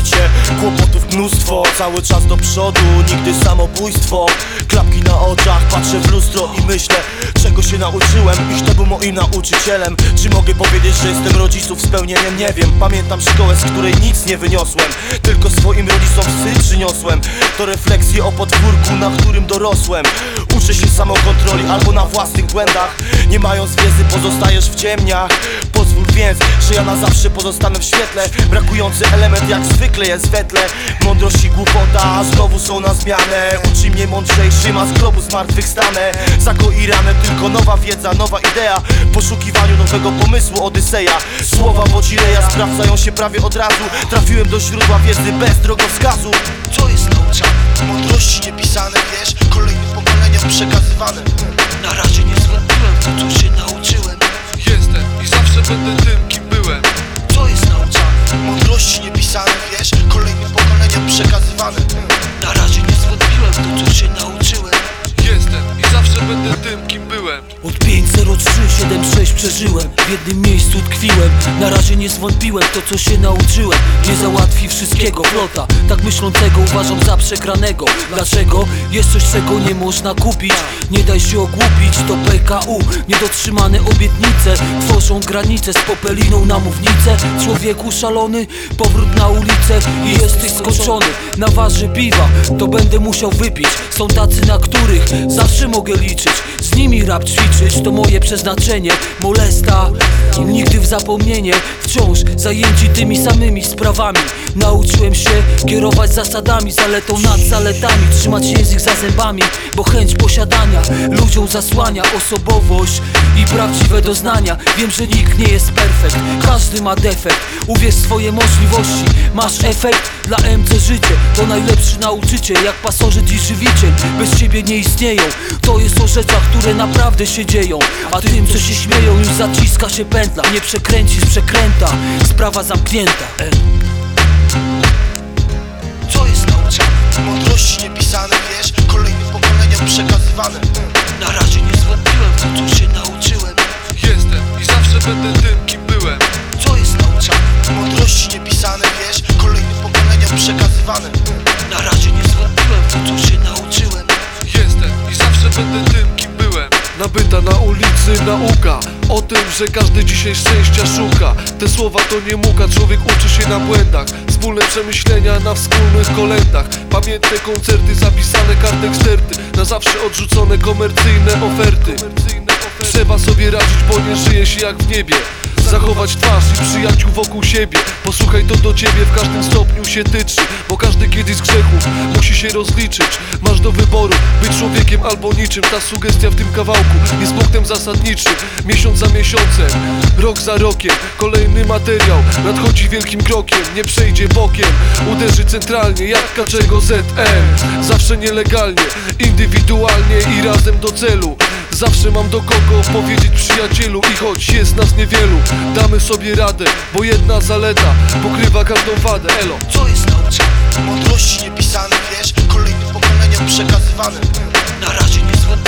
życie, kłopotów mnóstwo, cały czas do przodu, nigdy samobójstwo. Klapki na oczach, patrzę w lustro i myślę, czego się nauczyłem i kto był moim nauczycielem. Czy mogę powiedzieć, że jestem rodziców spełnieniem? Nie wiem, pamiętam szkołę, z której nic nie wyniosłem, tylko swoim rodzicom wstyd przyniosłem. To refleksje o podwórku, na którym dorosłem. Uczę się samokontroli albo na własnych błędach. Nie mając wiedzy pozostajesz w ciemniach. Pozwól więc, że ja na zawsze pozostanę w świetle. Brakujący element jak zwykle jest we tle. Mądrość i głupota znowu są na zmianę. Uczy mnie mądrzejszym, a z grobu zmartwychwstanę. Zagoi ranę, tylko nowa wiedza, nowa idea. W poszukiwaniu nowego pomysłu Odyseja. Słowa Wodzireja sprawdzają się prawie od razu. Trafiłem do źródła wiedzy bez drogowskazu. Co jest nauczane? Mądrości niepisane, wiesz, kolejnym pokoleniom przekazywane. Na razie nie zwątpiłem w to, co się nauczyłem. Jestem i zawsze będę tym, kim byłem. Co jest nauczane? Mądrości niepisane, wiesz, kolejnym pokoleniom przekazywane. Na razie nie zwątpiłem w to, co się nauczyłem. Jestem i zawsze będę tym, kim byłem. Od 50376 przeżyłem, w jednym miejscu tkwiłem. Na razie nie zwątpiłem w to, co się nauczyłem. Nie załatwi wszystkiego flota, tak myślącego uważam za przegranego. Dlaczego? Jest coś, czego nie można kupić. Nie daj się ogłupić, to PKU. Niedotrzymane obietnice tworzą granice z popeliną na mównicę. Człowieku szalony, powrót na ulicę i jesteś skończony. Na warze piwa, to będę musiał wypić. Są tacy, na których zawsze mogę liczyć. Z nimi rap ćwiczyć, to moje przeznaczenie. Molesta im nigdy w zapomnienie. Wciąż zajęci tymi samymi sprawami. Nauczyłem się kierować zasadami, zaletą nad zaletami. Trzymać język za zębami, bo chęć posiadania ludziom zasłania osobowość i prawdziwe doznania. Wiem, że nikt nie jest perfekt, każdy ma defekt. Uwierz w swoje możliwości, masz efekt. Dla MC życie to najlepszy nauczyciel, jak pasożyt i żywiciel. Bez ciebie nie istnieją, to jest o rzeczach, które naprawdę się dzieją. A tym, co się śmieją, już zaciska się pętla. Nie przekręcisz przekręta, sprawa zamknięta. Co jest nauczane? Mądrości niepisane, wiesz, kolejnym pokoleniom przekazywane. Na razie nie zwątpiłem w to, co się nauczyłem. Jestem i zawsze będę tym, kim byłem. Co jest nauczane? Mądrości niepisane, wiesz, kolejnym pokoleniom przekazywane. Na razie nie zwątpiłem w to, co się nauczyłem. Jestem i zawsze będę tym, kim byłem. Nabyta na ulicy nauka o tym, że każdy dzisiaj szczęścia szuka. Te słowa to nie muka, człowiek uczy się na błędach. Wspólne przemyślenia na wspólnych kolędach. Pamiętne koncerty, zapisane kartek sterty. Na zawsze odrzucone komercyjne oferty. Trzeba sobie radzić, bo nie żyje się jak w niebie. Zachować twarz i przyjaciół wokół siebie. Posłuchaj, to do ciebie w każdym stopniu się tyczy. Bo każdy kiedyś z grzechów musi się rozliczyć. Masz do wyboru, być człowiekiem albo niczym. Ta sugestia w tym kawałku jest punktem zasadniczym. Miesiąc za miesiącem, rok za rokiem. Kolejny materiał nadchodzi wielkim krokiem. Nie przejdzie bokiem, uderzy centralnie jak Kaczego ZM. Zawsze nielegalnie, indywidualnie i razem do celu. Zawsze mam do kogo powiedzieć, przyjacielu. I choć jest nas niewielu, damy sobie radę, bo jedna zaleta pokrywa każdą wadę. Elo. Co jest nauczane? Mądrości niepisane, wiesz, kolejnym pokoleniom przekazywane. Na razie nie zwątpiłem